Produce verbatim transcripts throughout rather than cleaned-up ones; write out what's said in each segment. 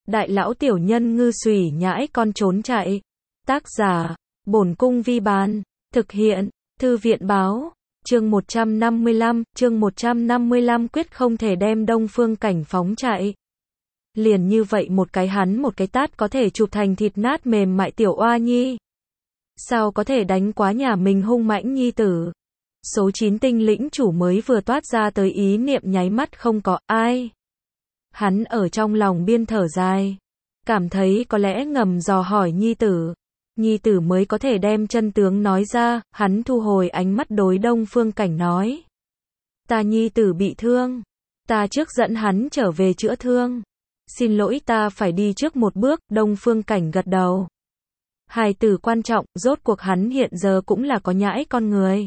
Đại lão tiểu nhân ngư xùy nhãi con trốn chạy. Tác giả, Bổn Cung Vi Bán. Thực hiện, Thư viện Báo. Chương một trăm năm mươi lăm, chương một trăm năm mươi lăm quyết không thể đem Đông Phương Cảnh phóng chạy. Liền như vậy một cái hắn một cái tát có thể chụp thành thịt nát mềm mại tiểu oa nhi. Sao có thể đánh quá nhà mình hung mãnh nhi tử. Số chín tinh lĩnh chủ mới vừa toát ra tới ý niệm nháy mắt không có ai. Hắn ở trong lòng biên thở dài. Cảm thấy có lẽ ngầm dò hỏi nhi tử. Nhi tử mới có thể đem chân tướng nói ra, hắn thu hồi ánh mắt đối Đông Phương Cảnh nói. Ta nhi tử bị thương. Ta trước dẫn hắn trở về chữa thương. Xin lỗi ta phải đi trước một bước, Đông Phương Cảnh gật đầu. Hài tử quan trọng, rốt cuộc hắn hiện giờ cũng là có nhãi con người.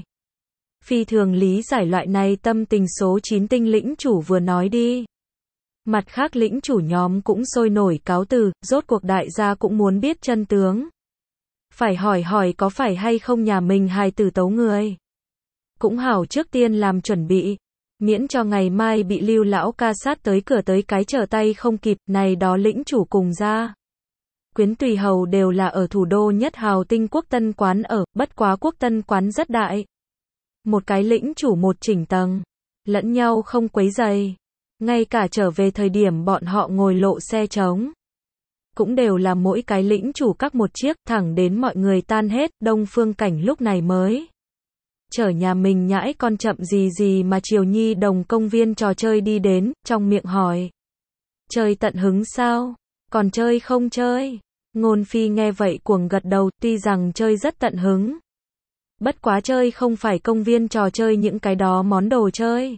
Phi thường lý giải loại này tâm tình số chín tinh lĩnh chủ vừa nói đi. Mặt khác lĩnh chủ nhóm cũng sôi nổi cáo từ, rốt cuộc đại gia cũng muốn biết chân tướng. Phải hỏi hỏi có phải hay không nhà mình hài tử tấu người. Cũng hảo trước tiên làm chuẩn bị. Miễn cho ngày mai bị Lưu lão ca sát tới cửa tới cái trở tay không kịp, này đó lĩnh chủ cùng ra. Quyến tùy hầu đều là ở thủ đô nhất hào tinh quốc tân quán ở, bất quá quốc tân quán rất đại. Một cái lĩnh chủ một chỉnh tầng. Lẫn nhau không quấy rầy. Ngay cả trở về thời điểm bọn họ ngồi lộ xe trống. Cũng đều là mỗi cái lĩnh chủ các một chiếc, thẳng đến mọi người tan hết, Đông Phương Cảnh lúc này mới. Chở nhà mình nhãi con chậm gì gì mà chiều nhi đồng công viên trò chơi đi đến, trong miệng hỏi. Chơi tận hứng sao? Còn chơi không chơi? Ngôn Phi nghe vậy cuồng gật đầu, tuy rằng chơi rất tận hứng. Bất quá chơi không phải công viên trò chơi những cái đó món đồ chơi.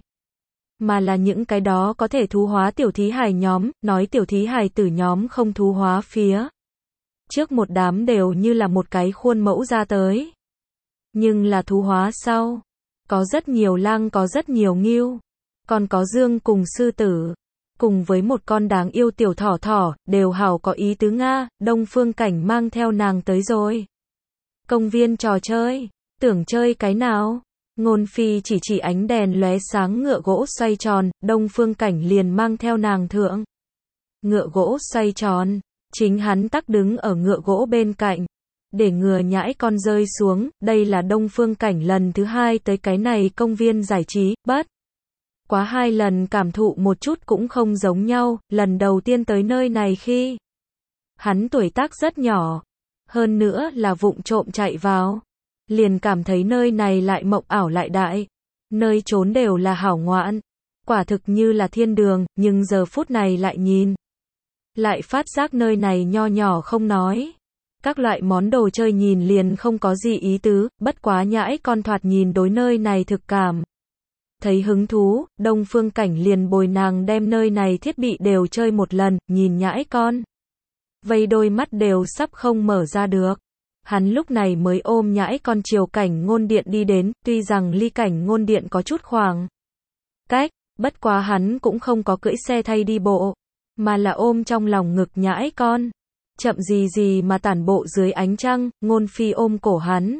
Mà là những cái đó có thể thú hóa tiểu thí hài nhóm, nói tiểu thí hài tử nhóm không thú hóa phía. Trước một đám đều như là một cái khuôn mẫu ra tới. Nhưng là thú hóa sau. Có rất nhiều lang có rất nhiều ngưu. Còn có dương cùng sư tử. Cùng với một con đáng yêu tiểu thỏ thỏ, đều hảo có ý tứ Nga, Đông Phương Cảnh mang theo nàng tới rồi. Công viên trò chơi, tưởng chơi cái nào? Ngôn Phi chỉ chỉ ánh đèn lóe sáng ngựa gỗ xoay tròn, Đông Phương Cảnh liền mang theo nàng thượng. Ngựa gỗ xoay tròn, chính hắn tắc đứng ở ngựa gỗ bên cạnh. Để ngừa nhãi con rơi xuống, đây là Đông Phương Cảnh lần thứ hai tới cái này công viên giải trí, bất. Quá hai lần cảm thụ một chút cũng không giống nhau, lần đầu tiên tới nơi này khi. Hắn tuổi tác rất nhỏ, hơn nữa là vụng trộm chạy vào. Liền cảm thấy nơi này lại mộng ảo lại đại. Nơi trốn đều là hảo ngoạn. Quả thực như là thiên đường, nhưng giờ phút này lại nhìn. Lại phát giác nơi này nho nhỏ không nói. Các loại món đồ chơi nhìn liền không có gì ý tứ, bất quá nhãi con thoạt nhìn đối nơi này thực cảm. Thấy hứng thú, Đông Phương Cảnh liền bồi nàng đem nơi này thiết bị đều chơi một lần, nhìn nhãi con. Vây đôi mắt đều sắp không mở ra được. Hắn lúc này mới ôm nhãi con chiều Cảnh Ngôn Điện đi đến, tuy rằng ly Cảnh Ngôn Điện có chút khoảng cách, bất quá hắn cũng không có cưỡi xe thay đi bộ, mà là ôm trong lòng ngực nhãi con. Chậm gì gì mà tản bộ dưới ánh trăng, Ngôn Phi ôm cổ hắn.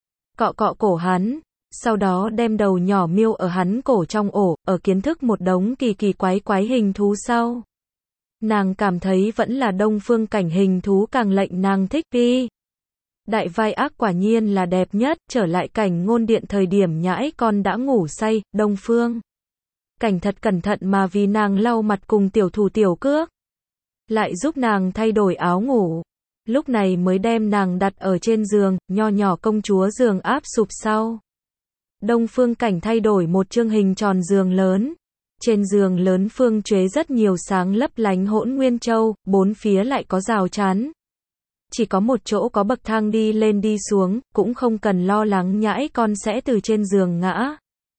Cọ cọ cổ hắn, sau đó đem đầu nhỏ miêu ở hắn cổ trong ổ, ở kiến thức một đống kỳ kỳ quái quái hình thú sau. Nàng cảm thấy vẫn là Đông Phương Cảnh hình thú càng lệnh nàng thích đi. Đại vai ác quả nhiên là đẹp nhất, trở lại Cảnh Ngôn Điện thời điểm nhãi con đã ngủ say, Đông Phương Cảnh thật cẩn thận mà vì nàng lau mặt cùng tiểu thủ tiểu cước. Lại giúp nàng thay đổi áo ngủ. Lúc này mới đem nàng đặt ở trên giường, nho nhỏ công chúa giường áp sụp sau. Đông Phương Cảnh thay đổi một chương hình tròn giường lớn. Trên giường lớn phương chế rất nhiều sáng lấp lánh hỗn nguyên châu, bốn phía lại có rào chắn. Chỉ có một chỗ có bậc thang đi lên đi xuống, cũng không cần lo lắng nhãi con sẽ từ trên giường ngã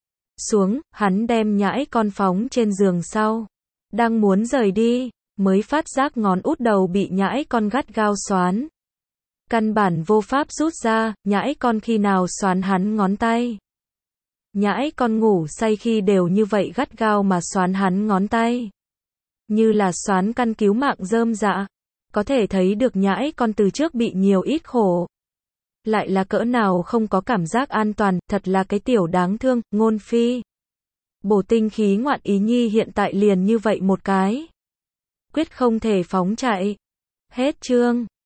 xuống, hắn đem nhãi con phóng trên giường sau. Đang muốn rời đi, mới phát giác ngón út đầu bị nhãi con gắt gao xoán. Căn bản vô pháp rút ra, nhãi con khi nào xoán hắn ngón tay. Nhãi con ngủ say khi đều như vậy gắt gao mà xoán hắn ngón tay. Như là xoán căn cứu mạng rơm rạ. Có thể thấy được nhãi con từ trước bị nhiều ít khổ. Lại là cỡ nào không có cảm giác an toàn, thật là cái tiểu đáng thương, Ngôn Phi. Bổ tinh khí ngoạn ý nhi hiện tại liền như vậy một cái. quyết không thể phóng chạy. Hết chương.